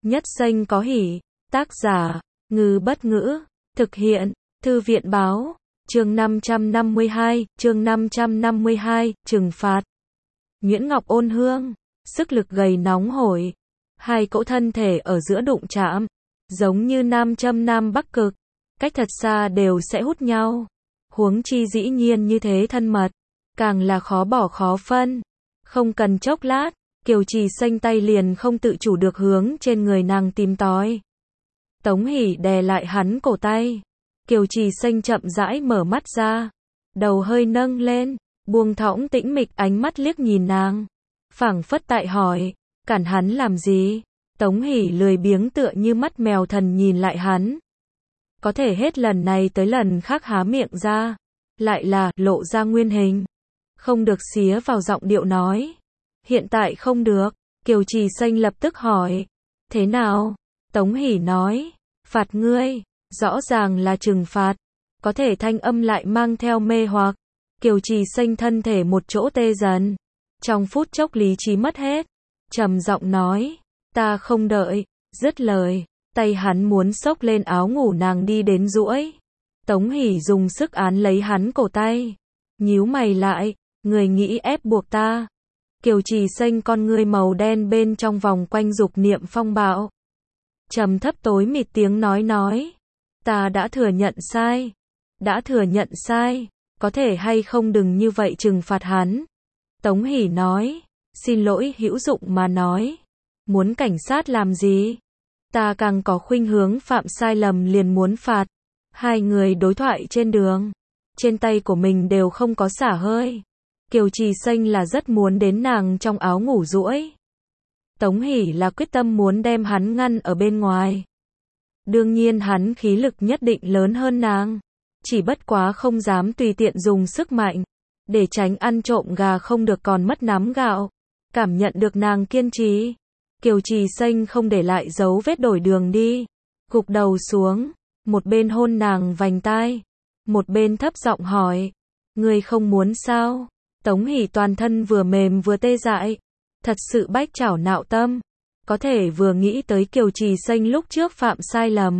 Nhất xanh có hỉ. Tác giả, Ngư Bất Ngữ. Thực hiện, Thư viện Báo. Chương 552, trừng phạt. Nguyễn Ngọc ôn hương, sức lực gầy nóng hổi. Hai cỗ thân thể ở giữa đụng chạm, giống như nam châm nam bắc cực, cách thật xa đều sẽ hút nhau. Huống chi dĩ nhiên như thế thân mật, càng là khó bỏ khó phân. Không cần chốc lát, Kiều Trì Xanh tay liền không tự chủ được hướng trên người nàng tìm tòi. Tống Hỷ đè lại hắn cổ tay. Kiều Trì Xanh chậm rãi mở mắt ra, đầu hơi nâng lên, buông thõng tĩnh mịch ánh mắt liếc nhìn nàng, phảng phất tại hỏi, cản hắn làm gì? Tống Hỷ lười biếng tựa như mắt mèo thần nhìn lại hắn. Có thể hết lần này tới lần khác há miệng ra, lại là lộ ra nguyên hình. Không được xía vào giọng điệu nói. Hiện tại không được. Kiều Trì Xanh lập tức hỏi. Thế nào? Tống Hỷ nói. Phạt ngươi. Rõ ràng là trừng phạt. Có thể thanh âm lại mang theo mê hoặc. Kiều Trì Xanh thân thể một chỗ tê dần. Trong phút chốc lý trí mất hết. Trầm giọng nói. Ta không đợi. Dứt lời, tay hắn muốn xốc lên áo ngủ nàng đi đến duỗi. Tống Hỷ dùng sức án lấy hắn cổ tay. Nhíu mày lại. Người nghĩ ép buộc ta. Kiều Trì Xanh con ngươi màu đen bên trong vòng quanh dục niệm phong bạo. Trầm thấp tối mịt tiếng nói. Ta đã thừa nhận sai. Đã thừa nhận sai. Có thể hay không đừng như vậy trừng phạt hắn. Tống Hỷ nói. Xin lỗi hữu dụng mà nói. Muốn cảnh sát làm gì? Ta càng có khuynh hướng phạm sai lầm liền muốn phạt. Hai người đối thoại trên đường. Trên tay của mình đều không có xả hơi. Kiều Trì Xanh là rất muốn đến nàng trong áo ngủ duỗi. Tống Hỷ là quyết tâm muốn đem hắn ngăn ở bên ngoài. Đương nhiên hắn khí lực nhất định lớn hơn nàng. Chỉ bất quá không dám tùy tiện dùng sức mạnh. Để tránh ăn trộm gà không được còn mất nắm gạo. Cảm nhận được nàng kiên trì. Kiều Trì Xanh không để lại dấu vết đổi đường đi. Gục đầu xuống. Một bên hôn nàng vành tai. Một bên thấp giọng hỏi. Ngươi không muốn sao? Tống Hỷ toàn thân vừa mềm vừa tê dại. Thật sự bách chảo nạo tâm. Có thể vừa nghĩ tới Kiều Trì Xanh lúc trước phạm sai lầm.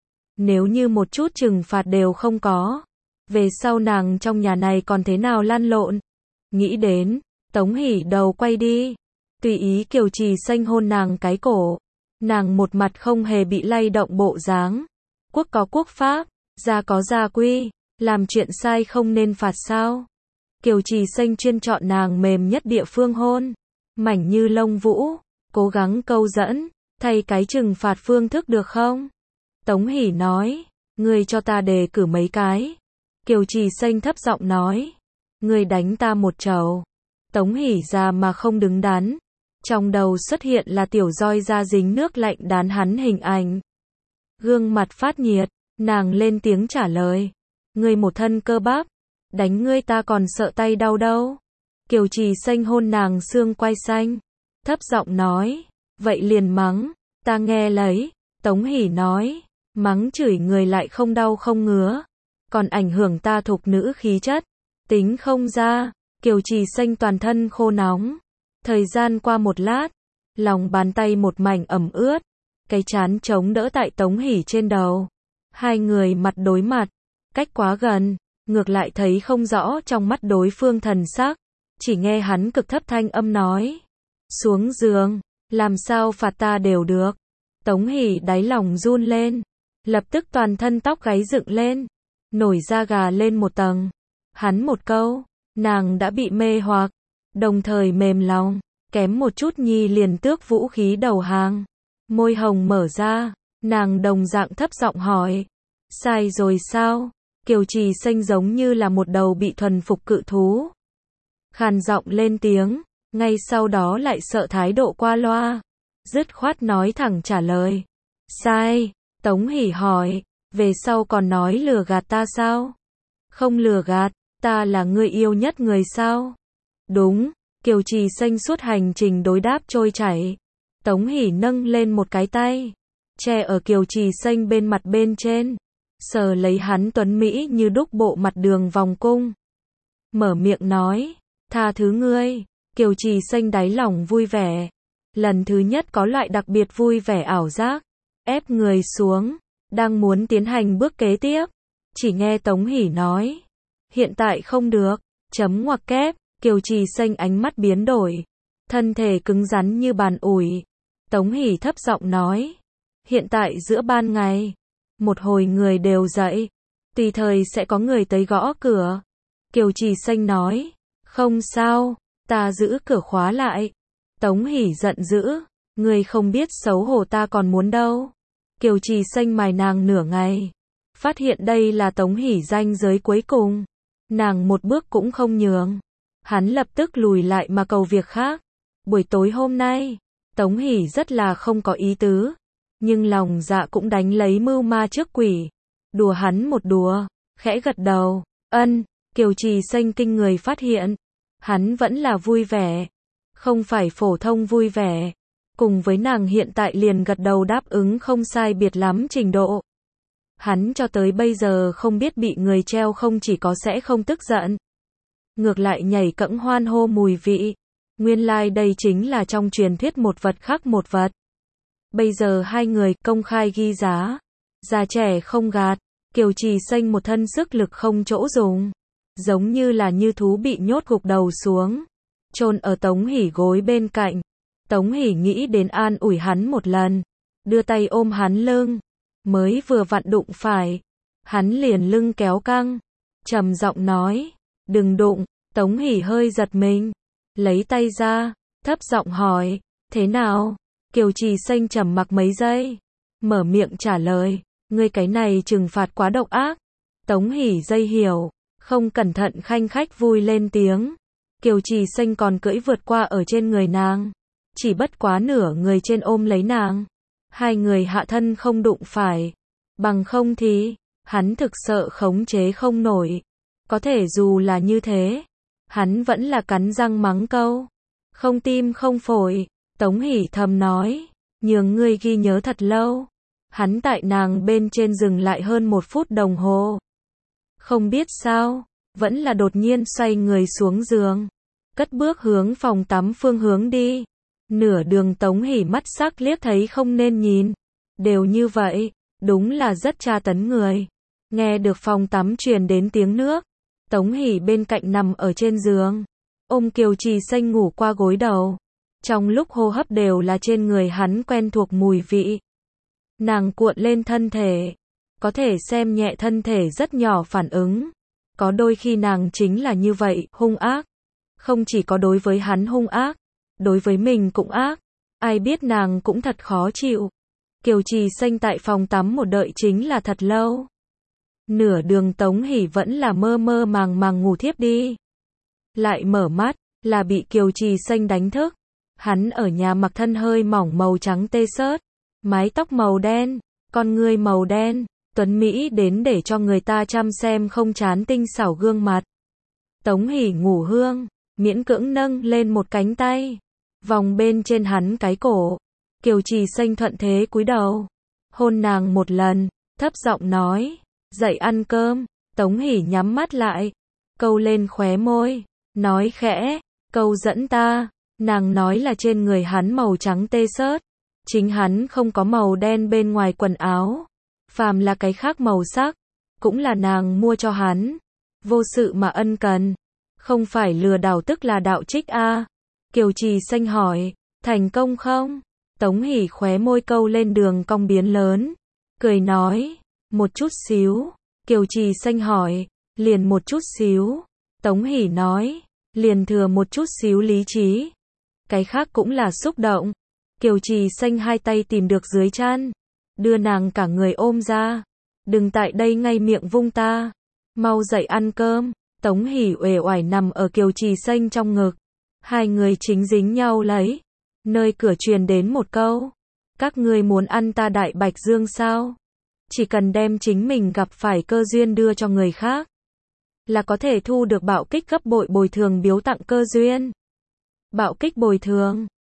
Nếu như một chút trừng phạt đều không có. Về sau nàng trong nhà này còn thế nào lăn lộn. Nghĩ đến, Tống Hỷ đầu quay đi. Tùy ý Kiều Trì Xanh hôn nàng cái cổ. Nàng một mặt không hề bị lay động bộ dáng. Quốc có quốc pháp, gia có gia quy. Làm chuyện sai không nên phạt sao? Kiều Trì Xanh chuyên chọn nàng mềm nhất địa phương hôn. Mảnh như lông vũ. Cố gắng câu dẫn. Thay cái trừng phạt phương thức được không? Tống Hỷ nói. Ngươi cho ta đề cử mấy cái. Kiều Trì Xanh thấp giọng nói. Ngươi đánh ta một trầu. Tống Hỷ ra mà không đứng đắn. Trong đầu xuất hiện là tiểu roi da dính nước lạnh đán hắn hình ảnh. Gương mặt phát nhiệt. Nàng lên tiếng trả lời. Ngươi một thân cơ bắp. Đánh ngươi ta còn sợ tay đau đâu. Kiều Trì Xanh hôn nàng xương quai xanh. Thấp giọng nói. Vậy liền mắng. Ta nghe lấy. Tống Hỷ nói. Mắng chửi người lại không đau không ngứa. Còn ảnh hưởng ta thục nữ khí chất. Tính không ra. Kiều Trì Xanh toàn thân khô nóng. Thời gian qua một lát. Lòng bàn tay một mảnh ẩm ướt. Cái trán chống đỡ tại Tống Hỷ trên đầu. Hai người mặt đối mặt. Cách quá gần. Ngược lại thấy không rõ trong mắt đối phương thần sắc. Chỉ nghe hắn cực thấp thanh âm nói. Xuống giường. Làm sao phạt ta đều được. Tống Hỷ đáy lòng run lên. Lập tức toàn thân tóc gáy dựng lên. Nổi da gà lên một tầng. Hắn một câu. Nàng đã bị mê hoặc. Đồng thời mềm lòng. Kém một chút nhi liền tước vũ khí đầu hàng. Môi hồng mở ra. Nàng đồng dạng thấp giọng hỏi. Sai rồi sao? Kiều Trì Xanh giống như là một đầu bị thuần phục cự thú. Khàn giọng lên tiếng. Ngay sau đó lại sợ thái độ qua loa. Dứt khoát nói thẳng trả lời. Sai. Tống Hỷ hỏi. Về sau còn nói lừa gạt ta sao? Không lừa gạt. Ta là người yêu nhất người sao? Đúng. Kiều Trì Xanh suốt hành trình đối đáp trôi chảy. Tống Hỷ nâng lên một cái tay. Che ở Kiều Trì Xanh bên mặt bên trên. Sờ lấy hắn tuấn mỹ như đúc bộ mặt đường vòng cung. Mở miệng nói. Tha thứ ngươi. Kiều Trì Xanh đáy lòng vui vẻ. Lần thứ nhất có loại đặc biệt vui vẻ ảo giác, ép người xuống, đang muốn tiến hành bước kế tiếp. Chỉ nghe Tống Hỷ nói, hiện tại không được, chấm ngoặc kép, Kiều Trì Xanh ánh mắt biến đổi, thân thể cứng rắn như bàn ủi. Tống Hỷ thấp giọng nói, hiện tại giữa ban ngày, một hồi người đều dậy, tùy thời sẽ có người tới gõ cửa. Kiều Trì Xanh nói, không sao, ta giữ cửa khóa lại. Tống Hỷ giận dữ, ngươi không biết xấu hổ ta còn muốn đâu. Kiều Trì Xanh mài nàng nửa ngày, phát hiện đây là Tống Hỷ ranh giới cuối cùng, nàng một bước cũng không nhường. Hắn lập tức lùi lại mà cầu việc khác. Buổi tối hôm nay, Tống Hỷ rất là không có ý tứ, nhưng lòng dạ cũng đánh lấy mưu ma trước quỷ. Đùa hắn một đùa, khẽ gật đầu, ân. Kiều Trì Xanh kinh người phát hiện, hắn vẫn là vui vẻ, không phải phổ thông vui vẻ. Cùng với nàng hiện tại liền gật đầu đáp ứng không sai biệt lắm trình độ. Hắn cho tới bây giờ không biết bị người treo không chỉ có sẽ không tức giận, ngược lại nhảy cẫng hoan hô mùi vị. Nguyên lai đây chính là trong truyền thuyết một vật khác một vật. Bây giờ hai người công khai ghi giá, già trẻ không gạt. Kiều Trì Xanh một thân sức lực không chỗ dùng, giống như là như thú bị nhốt gục đầu xuống, chôn ở Tống Hỷ gối bên cạnh. Tống Hỷ nghĩ đến an ủi hắn một lần, đưa tay ôm hắn lưng, mới vừa vặn đụng phải, hắn liền lưng kéo căng, trầm giọng nói, đừng đụng. Tống Hỷ hơi giật mình, lấy tay ra, thấp giọng hỏi, thế nào? Kiều Trì Xanh trầm mặc mấy giây, mở miệng trả lời, ngươi cái này trừng phạt quá độc ác. Tống Hỷ dây hiểu, không cẩn thận khanh khách vui lên tiếng. Kiều Trì Xanh còn cưỡi vượt qua ở trên người nàng, chỉ bất quá nửa người trên ôm lấy nàng, hai người hạ thân không đụng phải, bằng không thì, hắn thực sợ khống chế không nổi. Có thể dù là như thế, hắn vẫn là cắn răng mắng câu, không tim không phổi. Tống Hỷ thầm nói, nhường ngươi ghi nhớ thật lâu. Hắn tại nàng bên trên dừng lại hơn 1 phút đồng hồ. Không biết sao, vẫn là đột nhiên xoay người xuống giường, cất bước hướng phòng tắm phương hướng đi. Nửa đường Tống Hỷ mắt sắc liếc thấy không nên nhìn, đều như vậy, đúng là rất tra tấn người. Nghe được phòng tắm truyền đến tiếng nước, Tống Hỷ bên cạnh nằm ở trên giường, ôm Kiều Trì Xanh ngủ qua gối đầu. Trong lúc hô hấp đều là trên người hắn quen thuộc mùi vị. Nàng cuộn lên thân thể, có thể xem nhẹ thân thể rất nhỏ phản ứng. Có đôi khi nàng chính là như vậy, hung ác. Không chỉ có đối với hắn hung ác, đối với mình cũng ác. Ai biết nàng cũng thật khó chịu. Kiều Trì Xanh tại phòng tắm một đợi chính là thật lâu. Nửa đường Tống Hỷ vẫn là mơ mơ màng màng ngủ thiếp đi. Lại mở mắt, là bị Kiều Trì Xanh đánh thức. Hắn ở nhà mặc thân hơi mỏng màu trắng t-shirt, mái tóc màu đen, con ngươi màu đen, tuấn mỹ đến để cho người ta chăm xem không chán tinh xảo gương mặt. Tống Hỷ ngủ hương, miễn cưỡng nâng lên một cánh tay, vòng bên trên hắn cái cổ. Kiều Trì Xanh thuận thế cúi đầu, hôn nàng một lần, thấp giọng nói, dậy ăn cơm. Tống Hỷ nhắm mắt lại, câu lên khóe môi, nói khẽ, câu dẫn ta. Nàng nói là trên người hắn màu trắng t-shirt, chính hắn không có màu đen bên ngoài quần áo, phàm là cái khác màu sắc, cũng là nàng mua cho hắn. Vô sự mà ân cần, không phải lừa đảo tức là đạo trích a. Kiều Trì Xanh hỏi, thành công không? Tống Hỷ khóe môi câu lên đường cong biến lớn, cười nói, một chút xíu. Kiều Trì Xanh hỏi, liền một chút xíu? Tống Hỷ nói, liền thừa một chút xíu lý trí. Cái khác cũng là xúc động. Kiều Trì Xanh hai tay tìm được dưới chăn, đưa nàng cả người ôm ra. Đừng tại đây ngay miệng vung ta, mau dậy ăn cơm. Tống Hỷ uể oải nằm ở Kiều Trì Xanh trong ngực, hai người chính dính nhau lấy. Nơi cửa truyền đến một câu, các ngươi muốn ăn ta Đại Bạch Dương sao? Chỉ cần đem chính mình gặp phải cơ duyên đưa cho người khác, là có thể thu được bạo kích gấp bội bồi thường biếu tặng cơ duyên. Bạo kích bồi thường